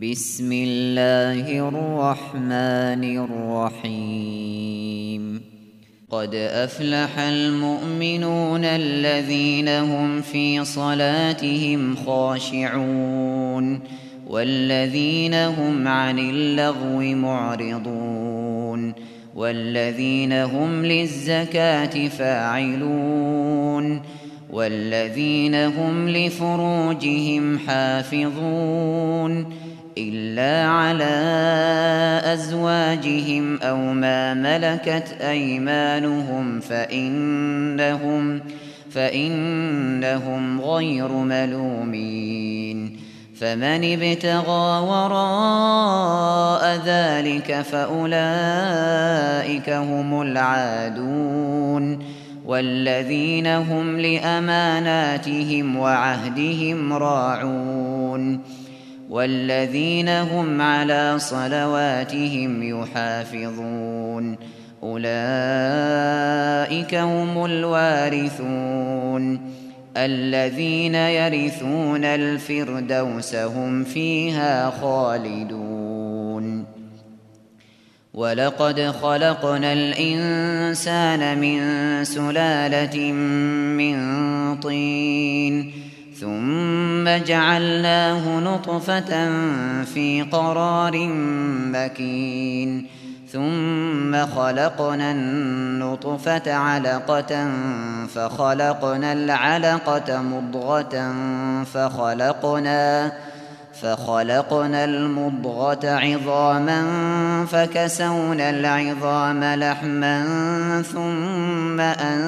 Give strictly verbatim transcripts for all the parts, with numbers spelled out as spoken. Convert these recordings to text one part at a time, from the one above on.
بسم الله الرحمن الرحيم قد أفلح المؤمنون الذين هم في صلاتهم خاشعون والذين هم عن اللغو معرضون والذين هم للزكاة فاعلون والذين هم لفروجهم حافظون إلا على أزواجهم أو ما ملكت أيمانهم فإنهم, فإنهم غير ملومين فمن ابتغى وراء ذلك فأولئك هم العادون والذين هم لأماناتهم وعهدهم راعون والذين هم على صلواتهم يحافظون أولئك هم الوارثون الذين يرثون الفردوس هم فيها خالدون ولقد خلقنا الإنسان من سلالة من طين ثم جعلناه نطفة في قرار مكين ثم خلقنا النطفة علقة فخلقنا العلقة مضغة فخلقنا فخلقنا المضغة عظاما فكسونا العظام لحما ثم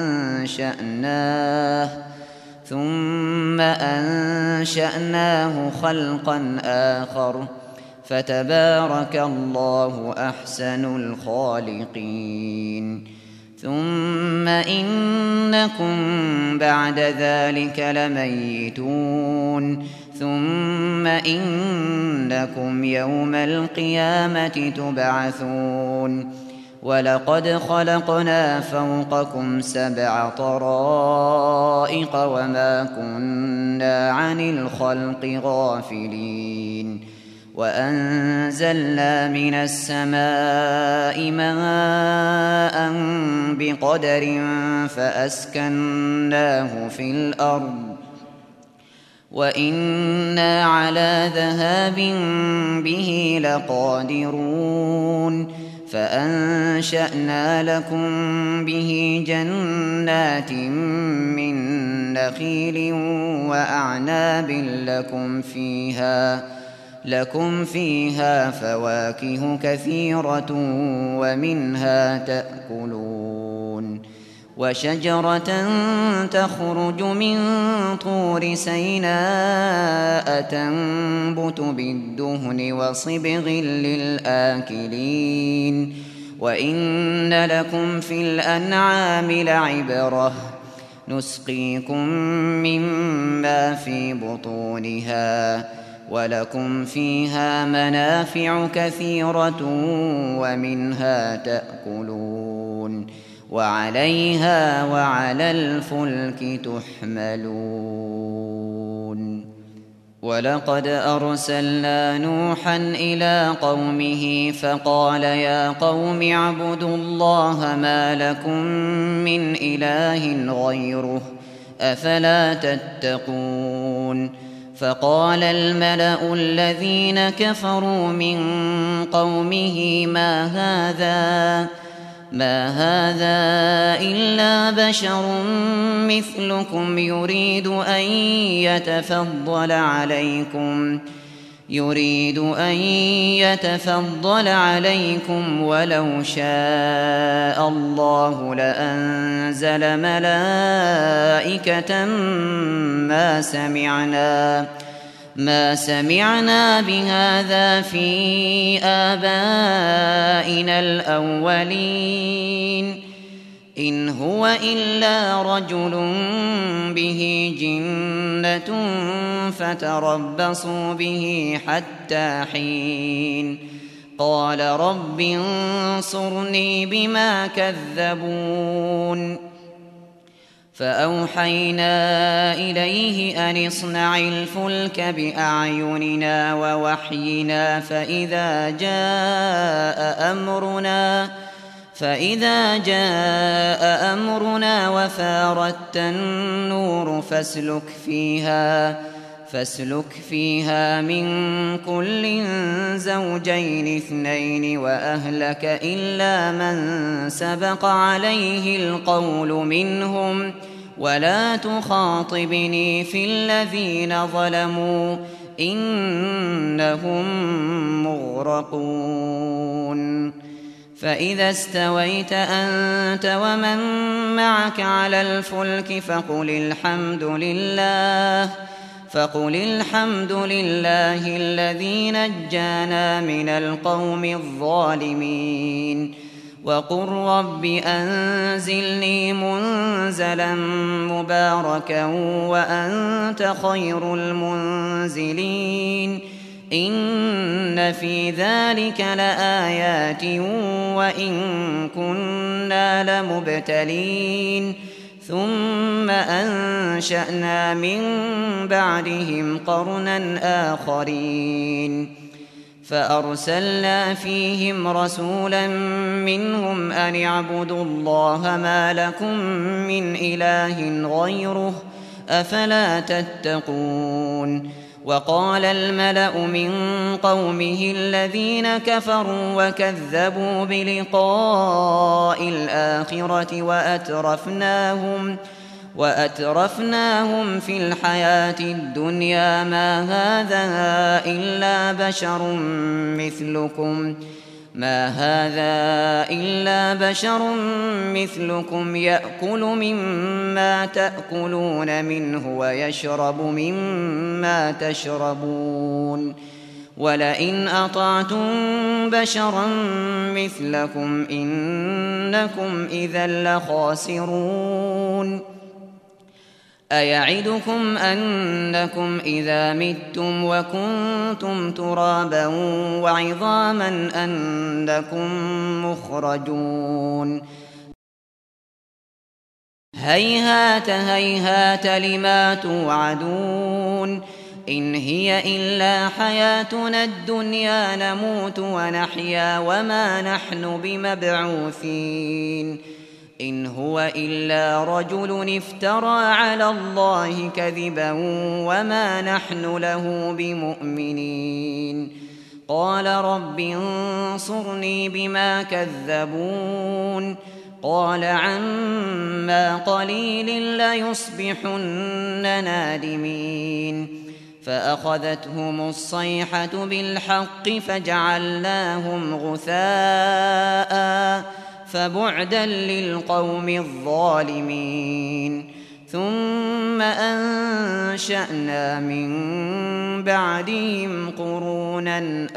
أنشأناه ثم أنشأناه خلقا آخر فتبارك الله أحسن الخالقين ثم إنكم بعد ذلك لميتون ثم إنكم يوم القيامة تبعثون ولقد خلقنا فوقكم سبع طرائق وما كنا عن الخلق غافلين وأنزلنا من السماء ماء بقدر فأسكناه في الأرض وإنا على ذهاب به لقادرون فأنشأنا لكم به جنات من نخيل وأعناب لكم فيها لكم فيها فواكه كثيرة ومنها تأكلون وشجرة تخرج من طور سيناء تنبت بالدهن وصبغ للآكلين وإن لكم في الأنعام لعبرة نسقيكم مما في بطونها ولكم فيها منافع كثيرة ومنها تأكلون وعليها وعلى الفلك تحملون ولقد أرسلنا نوحا إلى قومه فقال يا قوم اعبدوا الله ما لكم من إله غيره أفلا تتقون فقال الملأ الذين كفروا من قومه ما هذا ما هذا إلا بشر مثلكم يريد أن يتفضل عليكم يريد أن يتفضل عليكم ولو شاء الله لأنزل ملائكة ما سمعنا ما سمعنا بهذا في آبائنا الأولين إن هو إلا رجل به جنة فتربصوا به حتى حين قال رب انصرني بما كذبون فأوحينا إليه أن اصنع الفلك بأعيننا ووحينا فإذا جاء أمرنا فإذا جاء أمرنا وفارت النور فاسلك فيها فاسلك فيها من كل زوجين اثنين وأهلك إلا من سبق عليه القول منهم ولا تخاطبني في الذين ظلموا إنهم مغرقون فإذا استويت أنت ومن معك على الفلك فقل الحمد لله فقل الحمد لله الذي نجانا من القوم الظالمين وقل رب أنزلني منزلا مباركا وأنت خير المنزلين إن في ذلك لآيات وإن كنا لمبتلين ثم أنشأنا من بعدهم قرنا آخرين فأرسلنا فيهم رسولا منهم أن اعبدوا الله ما لكم من إله غيره أفلا تتقون وقال الملأ من قومه الذين كفروا وكذبوا بلقاء الآخرة وأترفناهم وأترفناهم في الحياة الدنيا ما هذا إلا بشر مثلكم ما هذا إلا بشر مثلكم يأكل مما تأكلون منه ويشرب مما تشربون ولئن أطعتم بشرا مثلكم إنكم إذا لخاسرون أيعدكم أنكم إذا متم وكنتم ترابا وعظاما أنكم مخرجون هيهات هيهات لما توعدون إن هي إلا حياتنا الدنيا نموت ونحيا وما نحن بمبعوثين إن هو إلا رجل افترى على الله كذبا وما نحن له بمؤمنين قال رب انصرني بما كذبون قال عما قليل ليصبحن نادمين فأخذتهم الصيحة بالحق فجعلناهم غثاء فبعدا للقوم الظالمين ثم أنشأنا من بعدهم قرونا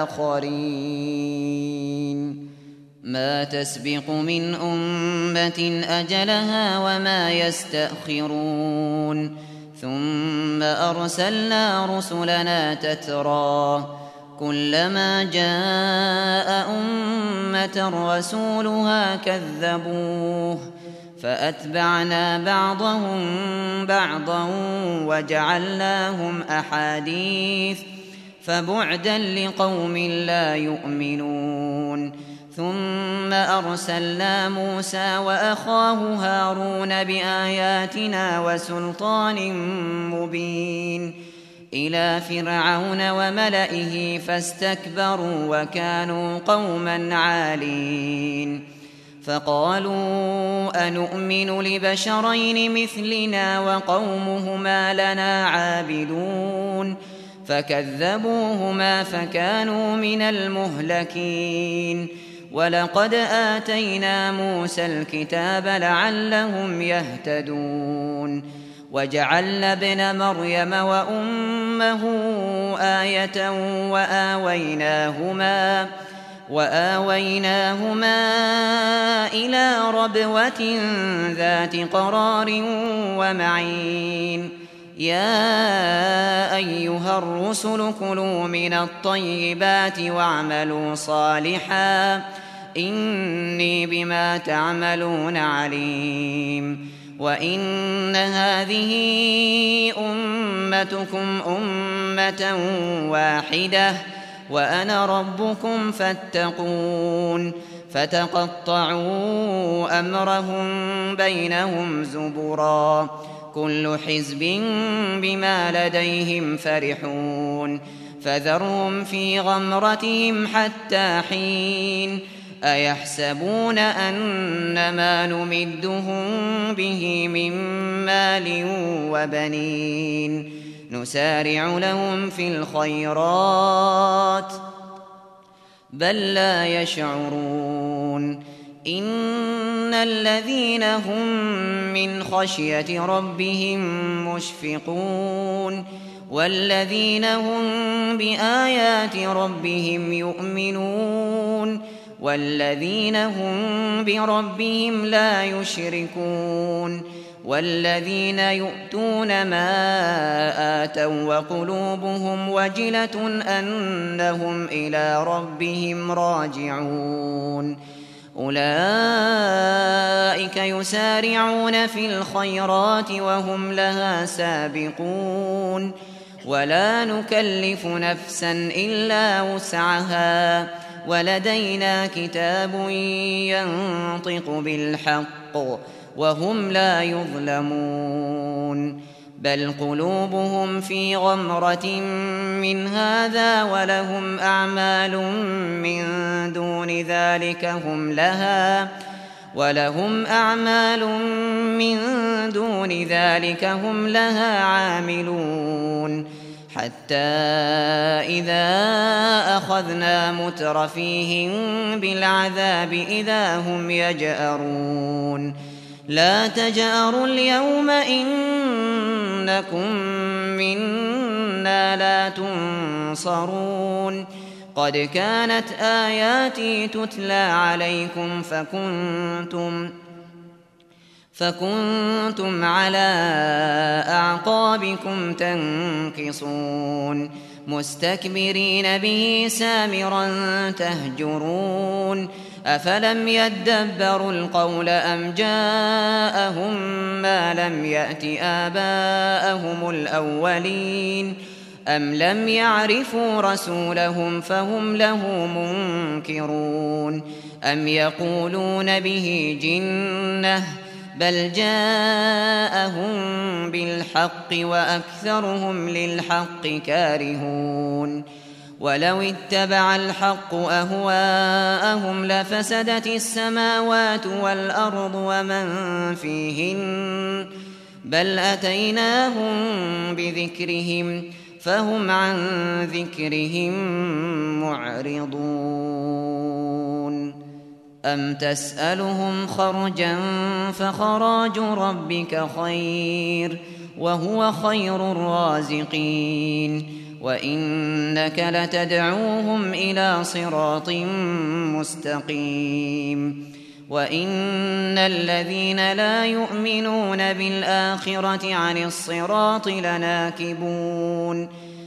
آخرين ما تسبق من أمة أجلها وما يستأخرون ثم أرسلنا رسلنا تترى كلما جاء أمة رسولها كذبوه فأتبعنا بعضهم بعضا وجعلناهم أحاديث فبعدا لقوم لا يؤمنون ثم أرسلنا موسى وأخاه هارون بآياتنا وسلطان مبين إلى فرعون وملئه فاستكبروا وكانوا قوما عالين فقالوا أنؤمن لبشرين مثلنا وقومهما لنا عابدون فكذبوهما فكانوا من المهلكين ولقد آتينا موسى الكتاب لعلهم يهتدون وجعلنا ابن مريم وأمه آية وآويناهما وآويناهما إلى ربوة ذات قرار ومعين يا أيها الرسل كلوا من الطيبات واعملوا صالحا إني بما تعملون عليم وإن هذه أمتكم أمة واحدة وأنا ربكم فاتقون فتقطعوا أمرهم بينهم زبرا كل حزب بما لديهم فرحون فذرهم في غمرتهم حتى حين أيحسبون أنما نمدهم به من مال وبنين نسارع لهم في الخيرات بل لا يشعرون إن الذين هم من خشية ربهم مشفقون والذين هم بآيات ربهم يؤمنون والذين هم بربهم لا يشركون والذين يؤتون ما آتوا وقلوبهم وجلة أنهم إلى ربهم راجعون أولئك يسارعون في الخيرات وهم لها سابقون ولا نكلف نفسا إلا وسعها ولدينا كتاب ينطق بالحق وهم لا يظلمون بل قلوبهم في غمرة من هذا ولهم أعمال من دون ذلك هم لها ولهم أعمال من دون ذلك هم لها عاملون حتى إذا أخذنا مترفيهم بالعذاب إذا هم يجأرون لا تجأروا اليوم إنكم منا لا تنصرون قد كانت آياتي تتلى عليكم فكنتم فكنتم على أعقابكم تنكصون مستكبرين به سامرا تهجرون أفلم يدبروا القول أم جاءهم ما لم يأت آباءهم الأولين أم لم يعرفوا رسولهم فهم له منكرون أم يقولون به جنة بل جاءهم بالحق وأكثرهم للحق كارهون ولو اتبع الحق أهواءهم لفسدت السماوات والأرض ومن فيهن بل أتيناهم بذكرهم فهم عن ذكرهم معرضون أم تسألهم خرجا فخراج ربك خير وهو خير الرازقين وإنك لتدعوهم إلى صراط مستقيم وإن الذين لا يؤمنون بالآخرة عن الصراط لناكبون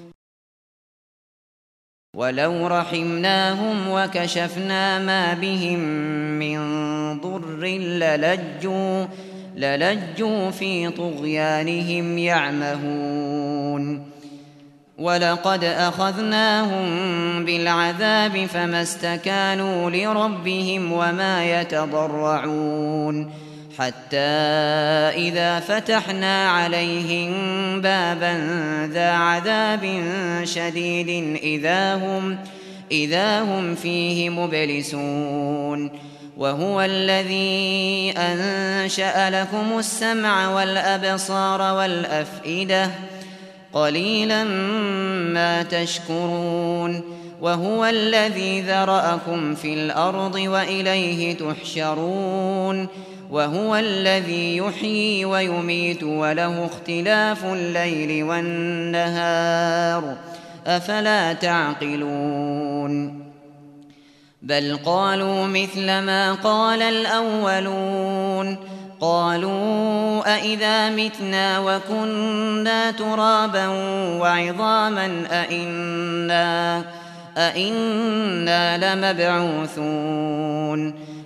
ولو رحمناهم وكشفنا ما بهم من ضر للجوا, للجوا في طغيانهم يعمهون ولقد أخذناهم بالعذاب فما استكانوا لربهم وما يتضرعون حتى إذا فتحنا عليهم بابا ذا عذاب شديد إذا هم, إذا هم فيه مبلسون وهو الذي أنشأ لكم السمع والأبصار والأفئدة قليلا ما تشكرون وهو الذي ذرأكم في الأرض وإليه تحشرون وهو الذي يحيي ويميت وله اختلاف الليل والنهار أفلا تعقلون بل قالوا مثل ما قال الأولون قالوا أئذا متنا وكنا ترابا وعظاما أئنا, أئنا لمبعوثون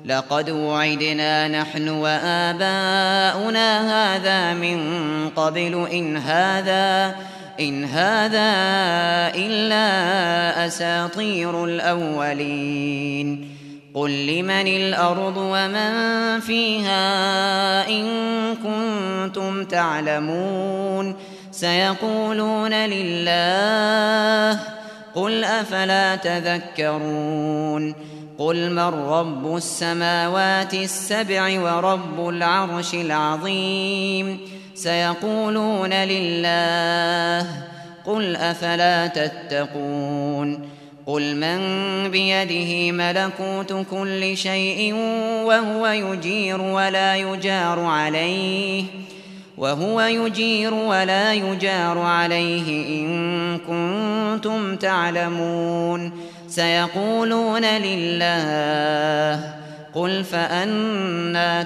لقد وعدنا نحن وآباؤنا هذا من قبل إن هذا إن هذا إلا أساطير الأولين قل لمن الأرض ومن فيها إن كنتم تعلمون سيقولون لله قل أفلا تذكرون قل من رب السماوات السبع ورب العرش العظيم سيقولون لله قل أفلا تتقون قل من بيده ملكوت كل شيء وهو يجير ولا يجار عليه وهو يجير ولا يجار عليه إن كنتم تعلمون سيقولون لله قل فأنى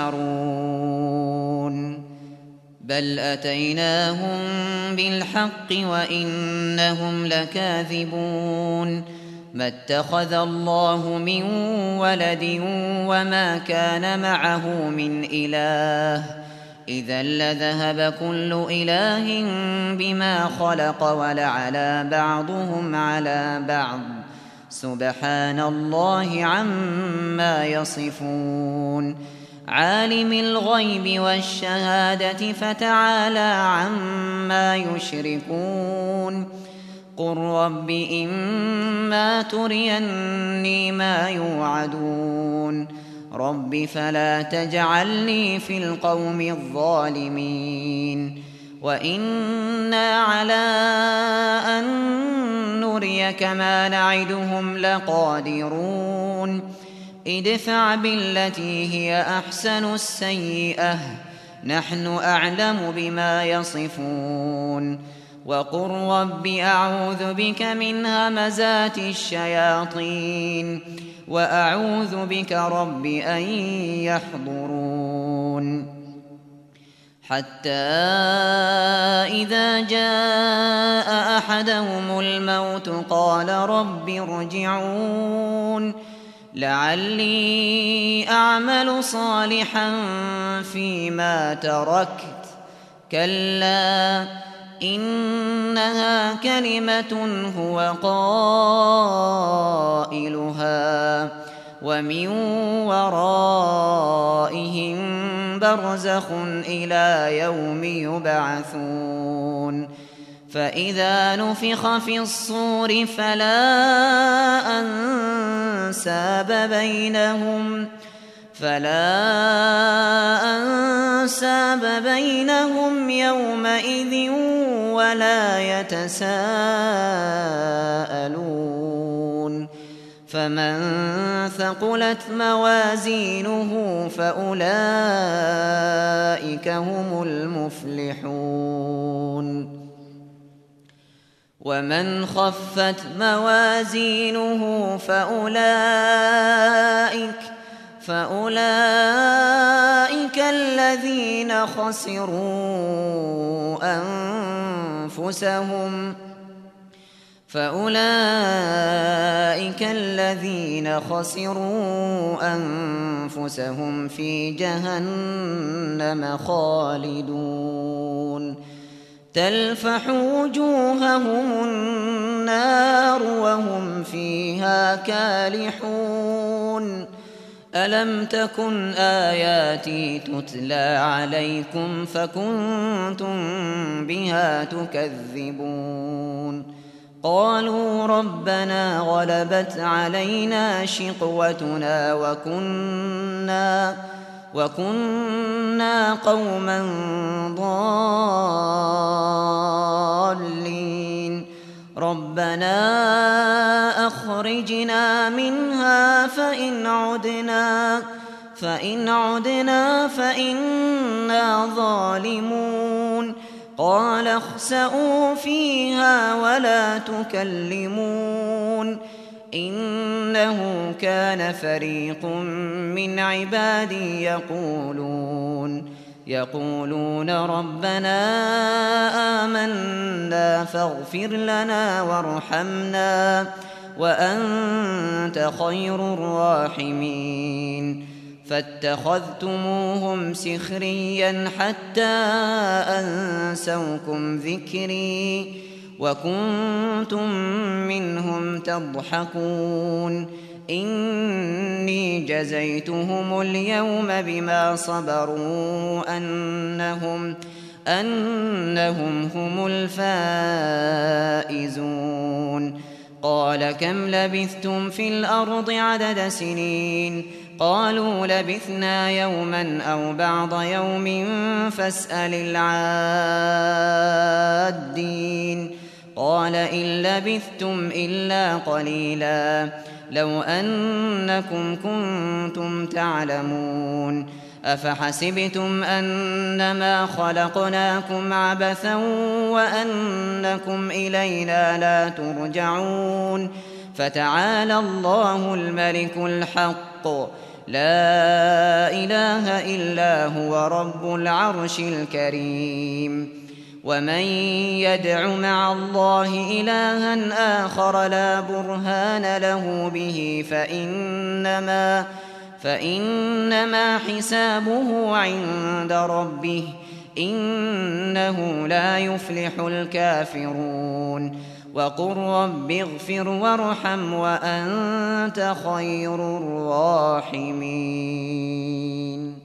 تسحرون بل أتيناهم بالحق وإنهم لكاذبون ما اتخذ الله من ولد وما كان معه من إله إذا لذهب كل إله بما خلق ولعلى بعضهم على بعض سبحان الله عما يصفون عالم الغيب والشهادة فتعالى عما يشركون قل رب إما تريني ما يوعدون رب فلا تجعلني في القوم الظالمين وإنا على أن نريك ما نعدهم لقادرون ادفع بالتي هي أحسن السيئة نحن أعلم بما يصفون وقل رب أعوذ بك من همزات الشياطين وأعوذ بك رب أن يحضرون حتى إذا جاء أحدهم الموت قال رب ارجعون لعلي أعمل صالحا فيما تركت كلا إنها كلمة هو قائلها ومن ورائهم برزخ إلى يوم يبعثون فإذا نفخ في الصور فلا أنساب بينهم فلا أنساب بينهم يومئذ ولا يتساءلون فمن ثقلت موازينه فأولئك هم المفلحون ومن خفت موازينه فأولئك فأولئك الذين خسروا أنفسهم فأولئك الذين خسروا أنفسهم في جهنم خالدون تلفح وجوههم النار وهم فيها كالحون ألم تكن آياتي تتلى عليكم فكنتم بها تكذبون قالوا ربنا غلبت علينا شقوتنا وكنا وكنا قوما ضالين ربنا أخرجنا منها فإن عدنا فإن عدنا فإنا ظالمون قال اخسئوا فيها ولا تكلمون إنه كان فريق من عبادي يقولون يقولون ربنا آمنا فاغفر لنا وارحمنا وأنت خير الراحمين فاتخذتموهم سخريا حتى أنسوكم ذكري وكنتم منهم تضحكون إني جزيتهم اليوم بما صبروا أنهم, أنهم هم الفائزون قال كم لبثتم في الأرض عدد سنين قالوا لبثنا يوما أو بعض يوم فاسأل العادين قال إن لبثتم إلا قليلا لو أنكم كنتم تعلمون أفحسبتم أنما خلقناكم عبثا وأنكم إلينا لا ترجعون فتعالى الله الملك الحق لا إله إلا هو رب العرش الكريم ومن يدع مع الله إلها آخر لا برهان له به فإنما, فإنما حسابه عند ربه إنه لا يفلح الكافرون وقل رب اغفر وارحم وأنت خير الراحمين